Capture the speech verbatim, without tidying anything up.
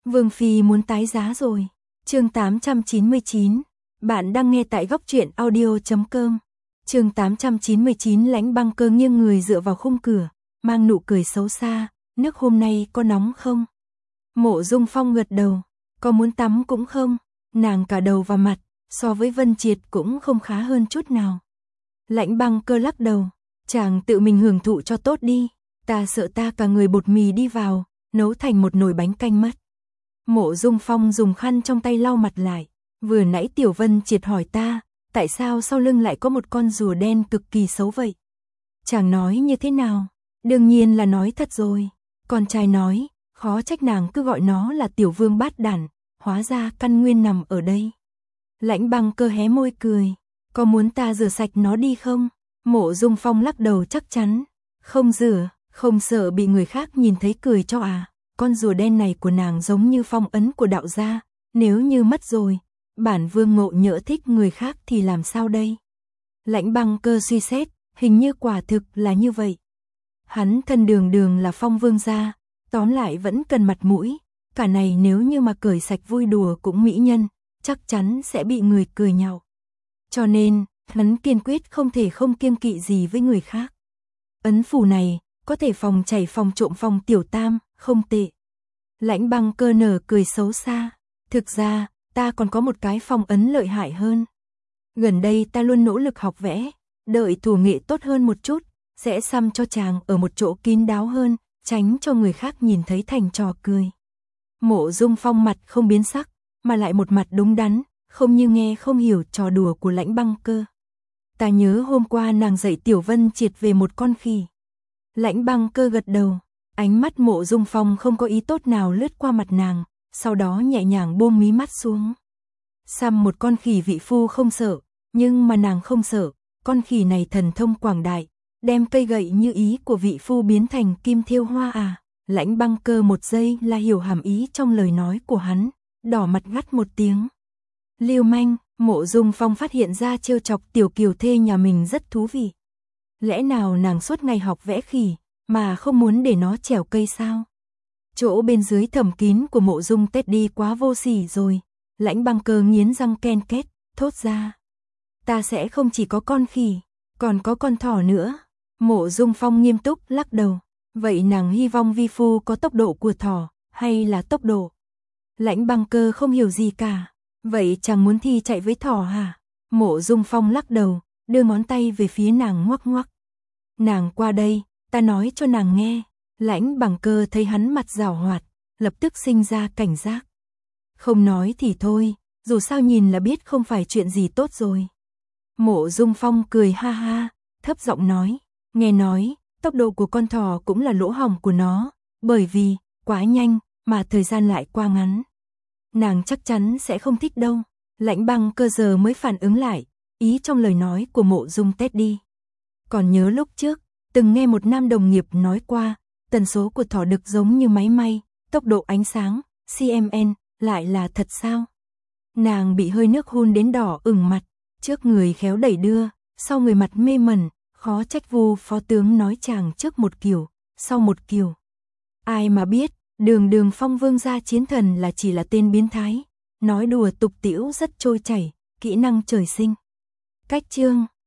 Vương Phi muốn tái giá rồi. Chương tám trăm chín mươi chín. Bạn đang nghe tại góc truyện audio chấm com. Chương tám trăm chín mươi chín. Lãnh Băng Cơ nghiêng người dựa vào khung cửa, mang nụ cười xấu xa. Nước hôm nay có nóng không? Mộ Dung Phong gật đầu. Có muốn tắm cũng không? Nàng cả đầu và mặt, so với Vân Triệt cũng không khá hơn chút nào. Lãnh Băng Cơ lắc đầu. Chàng tự mình hưởng thụ cho tốt đi. Ta sợ ta cả người bột mì đi vào, nấu thành một nồi bánh canh mất. Mộ Dung Phong dùng khăn trong tay lau mặt lại. Vừa nãy Tiểu Vân Triệt hỏi ta, tại sao sau lưng lại có một con rùa đen cực kỳ xấu vậy? Chàng nói như thế nào? Đương nhiên là nói thật rồi. Con trai nói, khó trách nàng cứ gọi nó là Tiểu Vương bát đản, hóa ra căn nguyên nằm ở đây. Lãnh Băng Cơ hé môi cười, có muốn ta rửa sạch nó đi không? Mộ Dung Phong lắc đầu chắc chắn, không rửa, không sợ bị người khác nhìn thấy cười cho à? Con rùa đen này của nàng giống như phong ấn của đạo gia, nếu như mất rồi, bản vương Ngộ Nhỡ thích người khác thì làm sao đây? Lãnh Băng Cơ suy xét, hình như quả thực là như vậy. Hắn thân đường đường là phong vương gia, tóm lại vẫn cần mặt mũi, cả này nếu như mà cởi sạch vui đùa cũng mỹ nhân, chắc chắn sẽ bị người cười nhạo. Cho nên, hắn kiên quyết không thể không kiêng kỵ gì với người khác. Ấn phù này, có thể phòng chảy phòng trộm phòng tiểu tam, không tệ. Lãnh Băng Cơ nở cười xấu xa. Thực ra, ta còn có một cái phong ấn lợi hại hơn. Gần đây ta luôn nỗ lực học vẽ, đợi thủ nghệ tốt hơn một chút, sẽ xăm cho chàng ở một chỗ kín đáo hơn, tránh cho người khác nhìn thấy thành trò cười. Mộ Dung Phong mặt không biến sắc, mà lại một mặt đúng đắn, không như nghe không hiểu trò đùa của Lãnh Băng Cơ. Ta nhớ hôm qua nàng dạy Tiểu Vân Triệt về một con khỉ. Lãnh Băng Cơ gật đầu, ánh mắt Mộ Dung Phong không có ý tốt nào lướt qua mặt nàng, sau đó nhẹ nhàng buông mí mắt xuống. Xăm một con khỉ vị phu không sợ, nhưng mà nàng không sợ, con khỉ này thần thông quảng đại, đem cây gậy như ý của vị phu biến thành kim thêu hoa à? Lãnh Băng Cơ một giây là hiểu hàm ý trong lời nói của hắn, đỏ mặt gắt một tiếng. Lưu manh. Mộ Dung Phong phát hiện ra trêu chọc tiểu kiều thê nhà mình rất thú vị. Lẽ nào nàng suốt ngày học vẽ khỉ, mà không muốn để nó trèo cây sao? Chỗ bên dưới thầm kín của Mộ Dung Tết đi quá vô sỉ rồi. Lãnh Băng Cơ nghiến răng ken két, thốt ra. Ta sẽ không chỉ có con khỉ, còn có con thỏ nữa. Mộ Dung Phong nghiêm túc lắc đầu. Vậy nàng hy vọng vi phu có tốc độ của thỏ, hay là tốc độ? Lãnh Băng Cơ không hiểu gì cả. Vậy chàng muốn thi chạy với thỏ hả? Mộ Dung Phong lắc đầu, đưa ngón tay về phía nàng ngoắc ngoắc. Nàng qua đây, ta nói cho nàng nghe. Lãnh Băng Cơ thấy hắn mặt giảo hoạt, lập tức sinh ra cảnh giác. Không nói thì thôi, dù sao nhìn là biết không phải chuyện gì tốt rồi. Mộ Dung Phong cười ha ha, thấp giọng nói, nghe nói, tốc độ của con thỏ cũng là lỗ hổng của nó, bởi vì, quá nhanh, mà thời gian lại quá ngắn. Nàng chắc chắn sẽ không thích đâu. Lãnh Băng Cơ giờ mới phản ứng lại, ý trong lời nói của Mộ Dung Tết đi. Còn nhớ lúc trước, từng nghe một nam đồng nghiệp nói qua, tần số của thỏ đực giống như máy may, tốc độ ánh sáng, xê em en, lại là thật sao? Nàng bị hơi nước hun đến đỏ ửng mặt, trước người khéo đẩy đưa, sau người mặt mê mẩn, khó trách Vu phó tướng nói chàng trước một kiểu, sau một kiểu. Ai mà biết, đường đường Phong Vương gia chiến thần là chỉ là tên biến thái, nói đùa tục tĩu rất trôi chảy, kỹ năng trời sinh. Cách chương